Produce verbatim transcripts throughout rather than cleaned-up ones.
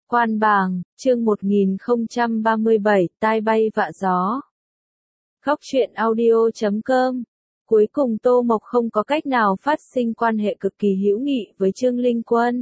Quan Bàng, chương một nghìn không trăm ba mươi bảy, tai bay vạ gió. Góc truyện audio chấm com. Cuối cùng Tô Mộc không có cách nào phát sinh quan hệ cực kỳ hữu nghị với Trương Linh Quân.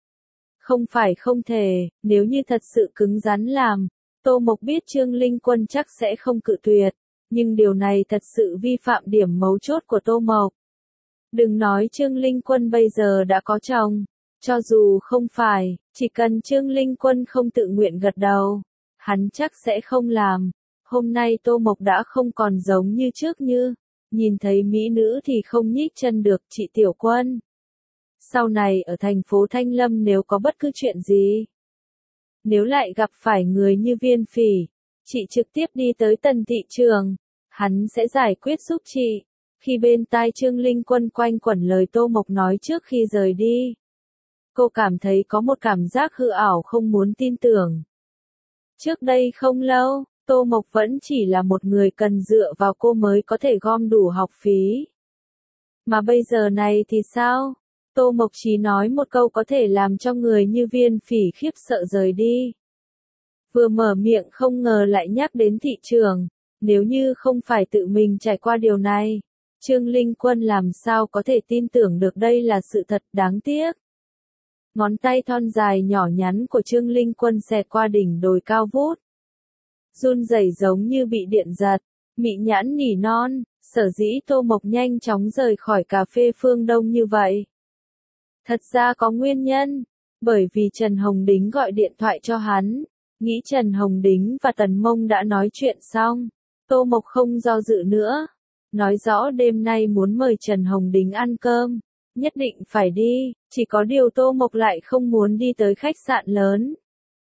Không phải không thể, nếu như thật sự cứng rắn làm, Tô Mộc biết Trương Linh Quân chắc sẽ không cự tuyệt, nhưng điều này thật sự vi phạm điểm mấu chốt của Tô Mộc. Đừng nói Trương Linh Quân bây giờ đã có chồng, cho dù không phải, chỉ cần Trương Linh Quân không tự nguyện gật đầu, hắn chắc sẽ không làm. Hôm nay Tô Mộc đã không còn giống như trước như, nhìn thấy mỹ nữ thì không nhích chân được. Chị Tiểu Quân, sau này ở thành phố Thanh Lâm nếu có bất cứ chuyện gì, nếu lại gặp phải người như Viên Phỉ, chị trực tiếp đi tới Tần thị trường, hắn sẽ giải quyết giúp chị. Khi bên tai Trương Linh Quân quanh quẩn lời Tô Mộc nói trước khi rời đi, cô cảm thấy có một cảm giác hư ảo không muốn tin tưởng. Trước đây không lâu, Tô Mộc vẫn chỉ là một người cần dựa vào cô mới có thể gom đủ học phí. Mà bây giờ này thì sao? Tô Mộc chỉ nói một câu có thể làm cho người như Viên Phỉ khiếp sợ rời đi. Vừa mở miệng không ngờ lại nhắc đến thị trường, nếu như không phải tự mình trải qua điều này, Trương Linh Quân làm sao có thể tin tưởng được đây là sự thật. Đáng tiếc. Ngón tay thon dài nhỏ nhắn của Trương Linh Quân xẹt qua đỉnh đồi cao vút, run rẩy giống như bị điện giật. Mị nhãn nỉ non, sở dĩ Tô Mộc nhanh chóng rời khỏi cà phê Phương Đông như vậy. Thật ra có nguyên nhân, bởi vì Trần Hồng Đính gọi điện thoại cho hắn, nghĩ Trần Hồng Đính và Tần Mông đã nói chuyện xong, Tô Mộc không do dự nữa, nói rõ đêm nay muốn mời Trần Hồng Đính ăn cơm, nhất định phải đi, chỉ có điều Tô Mộc lại không muốn đi tới khách sạn lớn.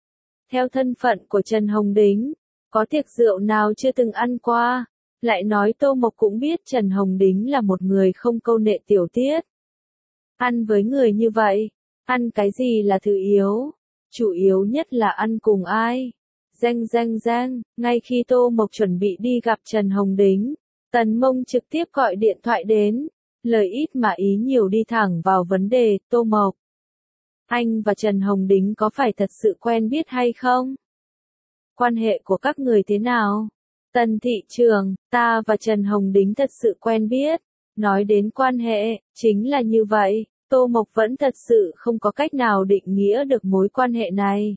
Theo thân phận của Trần Hồng Đính, có tiệc rượu nào chưa từng ăn qua, lại nói Tô Mộc cũng biết Trần Hồng Đính là một người không câu nệ tiểu tiết. Ăn với người như vậy, ăn cái gì là thứ yếu, chủ yếu nhất là ăn cùng ai. Reng reng reng, ngay khi Tô Mộc chuẩn bị đi gặp Trần Hồng Đính, Tần Mông trực tiếp gọi điện thoại đến, lời ít mà ý nhiều đi thẳng vào vấn đề. Tô Mộc, anh và Trần Hồng Đính có phải thật sự quen biết hay không? Quan hệ của các người thế nào? Tần thị trường, ta và Trần Hồng Đính thật sự quen biết. Nói đến quan hệ, chính là như vậy, Tô Mộc vẫn thật sự không có cách nào định nghĩa được mối quan hệ này.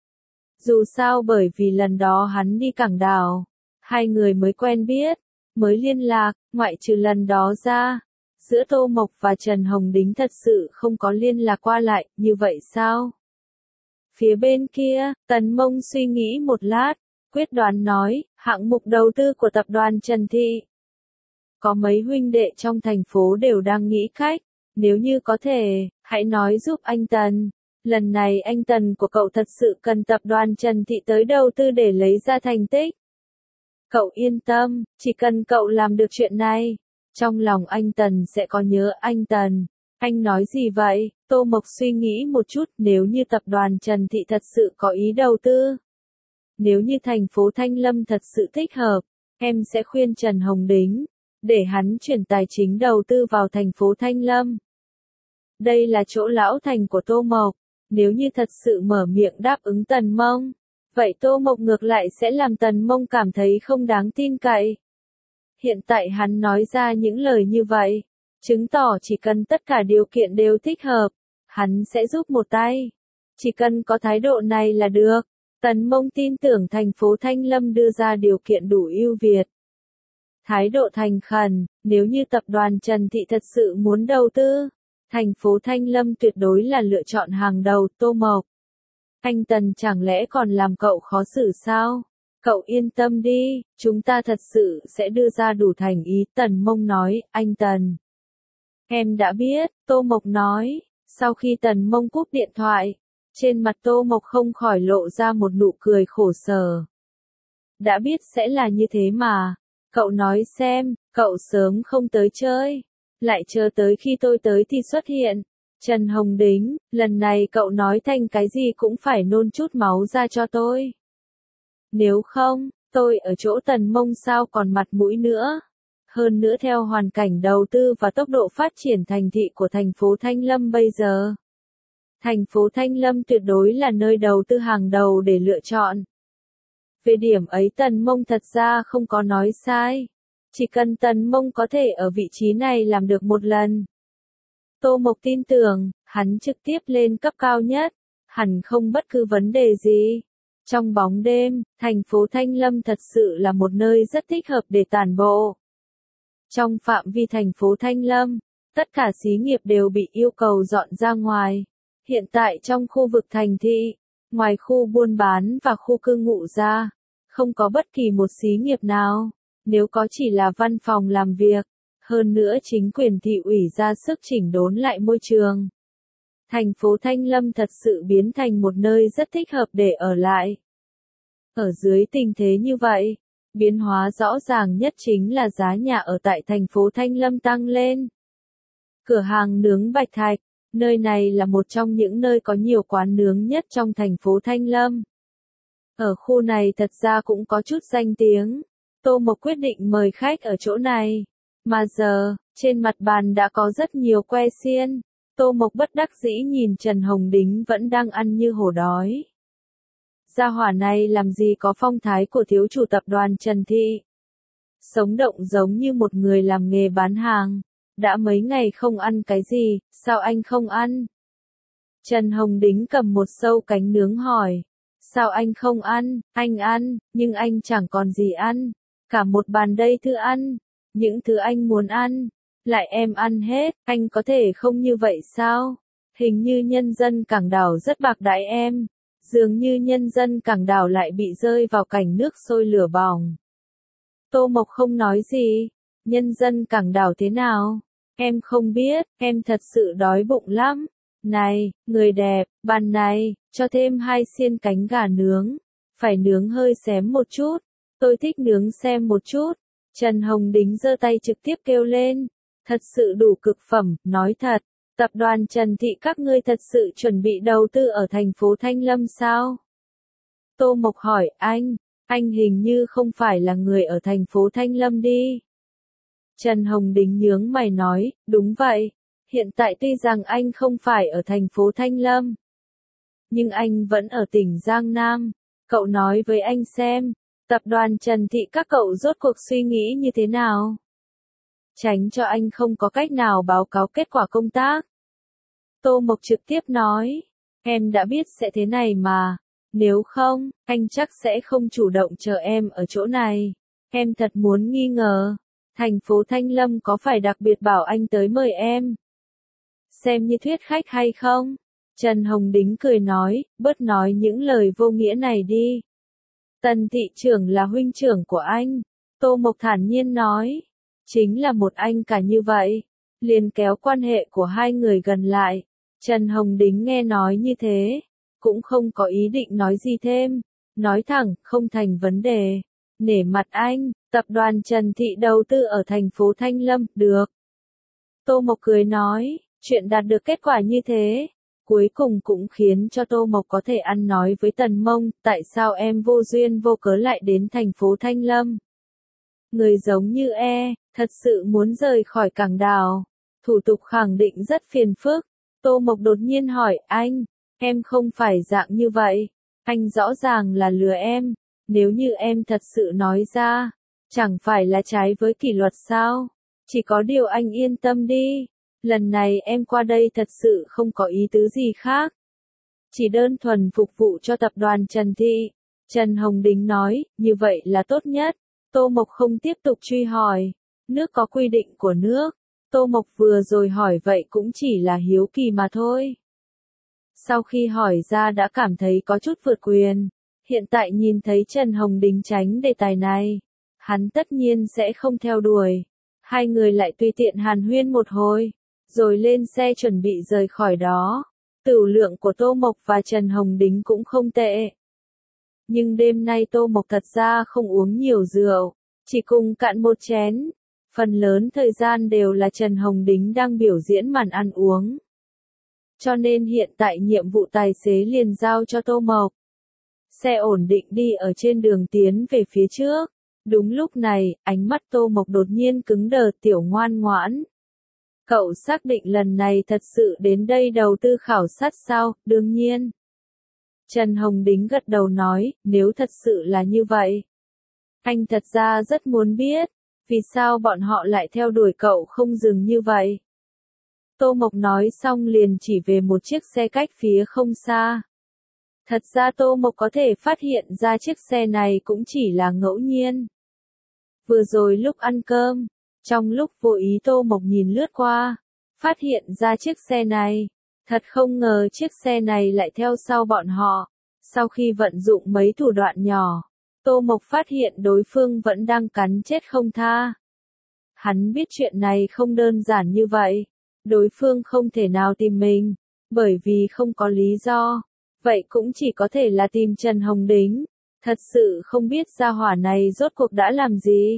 Dù sao bởi vì lần đó hắn đi Cảng Đảo, hai người mới quen biết, mới liên lạc, ngoại trừ lần đó ra, giữa Tô Mộc và Trần Hồng Đính thật sự không có liên lạc qua lại. Như vậy sao? Phía bên kia, Tần Mông suy nghĩ một lát, quyết đoán nói, hạng mục đầu tư của tập đoàn Trần Thị. Có mấy huynh đệ trong thành phố đều đang nghĩ cách, nếu như có thể, hãy nói giúp anh Tần. Lần này anh Tần của cậu thật sự cần tập đoàn Trần Thị tới đầu tư để lấy ra thành tích. Cậu yên tâm, chỉ cần cậu làm được chuyện này, trong lòng anh Tần sẽ có nhớ anh Tần. Anh nói gì vậy? Tô Mộc suy nghĩ một chút, nếu như tập đoàn Trần Thị thật sự có ý đầu tư, nếu như thành phố Thanh Lâm thật sự thích hợp, em sẽ khuyên Trần Hồng Đính, để hắn chuyển tài chính đầu tư vào thành phố Thanh Lâm. Đây là chỗ lão thành của Tô Mộc, nếu như thật sự mở miệng đáp ứng Tần Mông, vậy Tô Mộc ngược lại sẽ làm Tần Mông cảm thấy không đáng tin cậy. Hiện tại hắn nói ra những lời như vậy, chứng tỏ chỉ cần tất cả điều kiện đều thích hợp, hắn sẽ giúp một tay. Chỉ cần có thái độ này là được. Tần Mông tin tưởng thành phố Thanh Lâm đưa ra điều kiện đủ ưu việt. Thái độ thành khẩn, nếu như tập đoàn Trần Thị thật sự muốn đầu tư, thành phố Thanh Lâm tuyệt đối là lựa chọn hàng đầu. Tô Mộc, anh Tần chẳng lẽ còn làm cậu khó xử sao? Cậu yên tâm đi, chúng ta thật sự sẽ đưa ra đủ thành ý. Tần Mông nói, anh Tần. Em đã biết, Tô Mộc nói, sau khi Tần Mông cúp điện thoại, trên mặt Tô Mộc không khỏi lộ ra một nụ cười khổ sở. Đã biết sẽ là như thế mà, cậu nói xem, cậu sớm không tới chơi, lại chờ tới khi tôi tới thì xuất hiện. Trần Hồng Đính, lần này cậu nói thành cái gì cũng phải nôn chút máu ra cho tôi. Nếu không, tôi ở chỗ Tần Mông sao còn mặt mũi nữa. Hơn nữa theo hoàn cảnh đầu tư và tốc độ phát triển thành thị của thành phố Thanh Lâm bây giờ, Thành phố Thanh Lâm tuyệt đối là nơi đầu tư hàng đầu để lựa chọn. Về điểm ấy Tần Mông thật ra không có nói sai. Chỉ cần Tần Mông có thể ở vị trí này làm được một lần. Tô Mộc tin tưởng, hắn trực tiếp lên cấp cao nhất, hẳn không bất cứ vấn đề gì. Trong bóng đêm, thành phố Thanh Lâm thật sự là một nơi rất thích hợp để tản bộ. Trong phạm vi thành phố Thanh Lâm, tất cả xí nghiệp đều bị yêu cầu dọn ra ngoài. Hiện tại trong khu vực thành thị, ngoài khu buôn bán và khu cư ngụ ra, không có bất kỳ một xí nghiệp nào, nếu có chỉ là văn phòng làm việc. Hơn nữa chính quyền thị ủy ra sức chỉnh đốn lại môi trường. Thành phố Thanh Lâm thật sự biến thành một nơi rất thích hợp để ở lại. Ở dưới tình thế như vậy, biến hóa rõ ràng nhất chính là giá nhà ở tại thành phố Thanh Lâm tăng lên. Cửa hàng nướng Bạch Thạch, nơi này là một trong những nơi có nhiều quán nướng nhất trong thành phố Thanh Lâm. Ở khu này thật ra cũng có chút danh tiếng, Tô Mộc quyết định mời khách ở chỗ này. Mà giờ, trên mặt bàn đã có rất nhiều que xiên, Tô Mộc bất đắc dĩ nhìn Trần Hồng Đính vẫn đang ăn như hổ đói. Gia hỏa này làm gì có phong thái của thiếu chủ tập đoàn Trần Thị. Sống động giống như một người làm nghề bán hàng, đã mấy ngày không ăn cái gì, sao anh không ăn? Trần Hồng Đính cầm một sâu cánh nướng hỏi, sao anh không ăn, anh ăn, nhưng anh chẳng còn gì ăn, cả một bàn đầy thứ ăn. Những thứ anh muốn ăn, lại em ăn hết, anh có thể không như vậy sao? Hình như nhân dân Cảng Đảo rất bạc đãi em, dường như nhân dân Cảng Đảo lại bị rơi vào cảnh nước sôi lửa bỏng. Tô Mộc không nói gì, nhân dân Cảng Đảo thế nào? Em không biết, em thật sự đói bụng lắm. Này, người đẹp, bàn này, cho thêm hai xiên cánh gà nướng, phải nướng hơi xém một chút, tôi thích nướng xem một chút. Trần Hồng Đính giơ tay trực tiếp kêu lên, thật sự đủ cực phẩm, nói thật, tập đoàn Trần Thị các ngươi thật sự chuẩn bị đầu tư ở thành phố Thanh Lâm sao? Tô Mộc hỏi, anh, anh hình như không phải là người ở thành phố Thanh Lâm đi. Trần Hồng Đính nhướng mày nói, đúng vậy, hiện tại tuy rằng anh không phải ở thành phố Thanh Lâm, nhưng anh vẫn ở tỉnh Giang Nam, cậu nói với anh xem. Tập đoàn Trần Thị các cậu rốt cuộc suy nghĩ như thế nào? Tránh cho anh không có cách nào báo cáo kết quả công tác. Tô Mộc trực tiếp nói, em đã biết sẽ thế này mà, nếu không, anh chắc sẽ không chủ động chờ em ở chỗ này. Em thật muốn nghi ngờ, thành phố Thanh Lâm có phải đặc biệt bảo anh tới mời em? Xem như thuyết khách hay không? Trần Hồng Đính cười nói, bớt nói những lời vô nghĩa này đi. Tần thị trưởng là huynh trưởng của anh, Tô Mộc thản nhiên nói, chính là một anh cả như vậy, liền kéo quan hệ của hai người gần lại. Trần Hồng Đính nghe nói như thế, cũng không có ý định nói gì thêm, nói thẳng, không thành vấn đề, nể mặt anh, tập đoàn Trần Thị đầu tư ở thành phố Thanh Lâm, được. Tô Mộc cười nói, chuyện đạt được kết quả như thế. Cuối cùng cũng khiến cho Tô Mộc có thể ăn nói với Tần Mông, tại sao em vô duyên vô cớ lại đến thành phố Thanh Lâm? Người giống như e, thật sự muốn rời khỏi Cảng Đảo, thủ tục khẳng định rất phiền phức. Tô Mộc đột nhiên hỏi, anh, em không phải dạng như vậy, anh rõ ràng là lừa em, nếu như em thật sự nói ra, chẳng phải là trái với kỷ luật sao? Chỉ có điều anh yên tâm đi. Lần này em qua đây thật sự không có ý tứ gì khác. Chỉ đơn thuần phục vụ cho tập đoàn Trần Thị. Trần Hồng Đính nói, như vậy là tốt nhất. Tô Mộc không tiếp tục truy hỏi. Nước có quy định của nước. Tô Mộc vừa rồi hỏi vậy cũng chỉ là hiếu kỳ mà thôi. Sau khi hỏi ra đã cảm thấy có chút vượt quyền. Hiện tại nhìn thấy Trần Hồng Đính tránh đề tài này. Hắn tất nhiên sẽ không theo đuổi. Hai người lại tùy tiện hàn huyên một hồi. Rồi lên xe chuẩn bị rời khỏi đó. Tửu lượng của Tô Mộc và Trần Hồng Đính cũng không tệ. Nhưng đêm nay Tô Mộc thật ra không uống nhiều rượu, chỉ cùng cạn một chén. Phần lớn thời gian đều là Trần Hồng Đính đang biểu diễn màn ăn uống. Cho nên hiện tại nhiệm vụ tài xế liền giao cho Tô Mộc. Xe ổn định đi ở trên đường tiến về phía trước. Đúng lúc này, ánh mắt Tô Mộc đột nhiên cứng đờ, tiểu ngoan ngoãn. Cậu xác định lần này thật sự đến đây đầu tư khảo sát sao? Đương nhiên. Trần Hồng Đính gật đầu nói, nếu thật sự là như vậy. Anh thật ra rất muốn biết, vì sao bọn họ lại theo đuổi cậu không dừng như vậy. Tô Mộc nói xong liền chỉ về một chiếc xe cách phía không xa. Thật ra Tô Mộc có thể phát hiện ra chiếc xe này cũng chỉ là ngẫu nhiên. Vừa rồi lúc ăn cơm, trong lúc vô ý Tô Mộc nhìn lướt qua, phát hiện ra chiếc xe này. Thật không ngờ chiếc xe này lại theo sau bọn họ. Sau khi vận dụng mấy thủ đoạn nhỏ, Tô Mộc phát hiện đối phương vẫn đang cắn chết không tha. Hắn biết chuyện này không đơn giản như vậy. Đối phương không thể nào tìm mình, bởi vì không có lý do. Vậy cũng chỉ có thể là tìm Trần Hồng Đính. Thật sự không biết gia hỏa này rốt cuộc đã làm gì.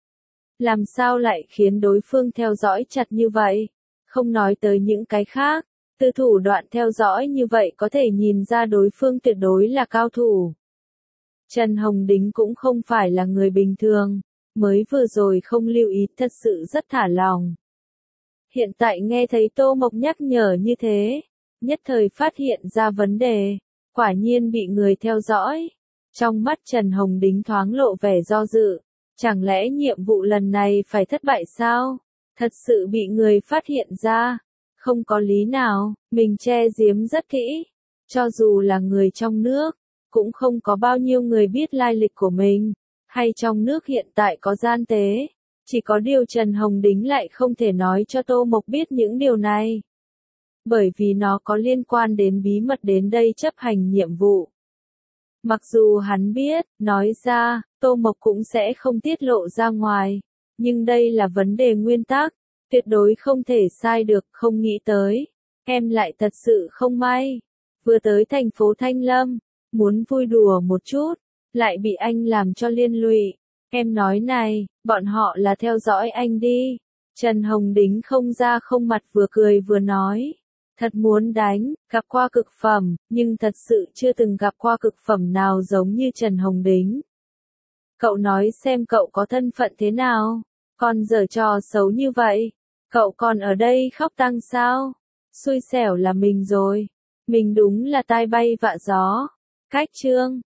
Làm sao lại khiến đối phương theo dõi chặt như vậy? Không nói tới những cái khác, từ thủ đoạn theo dõi như vậy có thể nhìn ra đối phương tuyệt đối là cao thủ. Trần Hồng Đính cũng không phải là người bình thường, mới vừa rồi không lưu ý thật sự rất thả lòng. Hiện tại nghe thấy Tô Mộc nhắc nhở như thế, nhất thời phát hiện ra vấn đề, quả nhiên bị người theo dõi. Trong mắt Trần Hồng Đính thoáng lộ vẻ do dự, chẳng lẽ nhiệm vụ lần này phải thất bại sao? Thật sự bị người phát hiện ra, không có lý nào, mình che giếm rất kỹ, cho dù là người trong nước, cũng không có bao nhiêu người biết lai lịch của mình, hay trong nước hiện tại có gian tế. Chỉ có điều Trần Hồng Đính lại không thể nói cho Tô Mộc biết những điều này. Bởi vì nó có liên quan đến bí mật đến đây chấp hành nhiệm vụ. Mặc dù hắn biết, nói ra, Tô Mộc cũng sẽ không tiết lộ ra ngoài. Nhưng đây là vấn đề nguyên tắc, tuyệt đối không thể sai được, không nghĩ tới. Em lại thật sự không may. Vừa tới thành phố Thanh Lâm, muốn vui đùa một chút, lại bị anh làm cho liên lụy. Em nói này, bọn họ là theo dõi anh đi. Trần Hồng Đính không ra không mặt vừa cười vừa nói. Thật muốn đánh, gặp qua cực phẩm, nhưng thật sự chưa từng gặp qua cực phẩm nào giống như Trần Hồng Đính. Cậu nói xem cậu có thân phận thế nào, còn giở trò xấu như vậy. Cậu còn ở đây khóc tăng sao? Xui xẻo là mình rồi. Mình đúng là tai bay vạ gió. Cách chương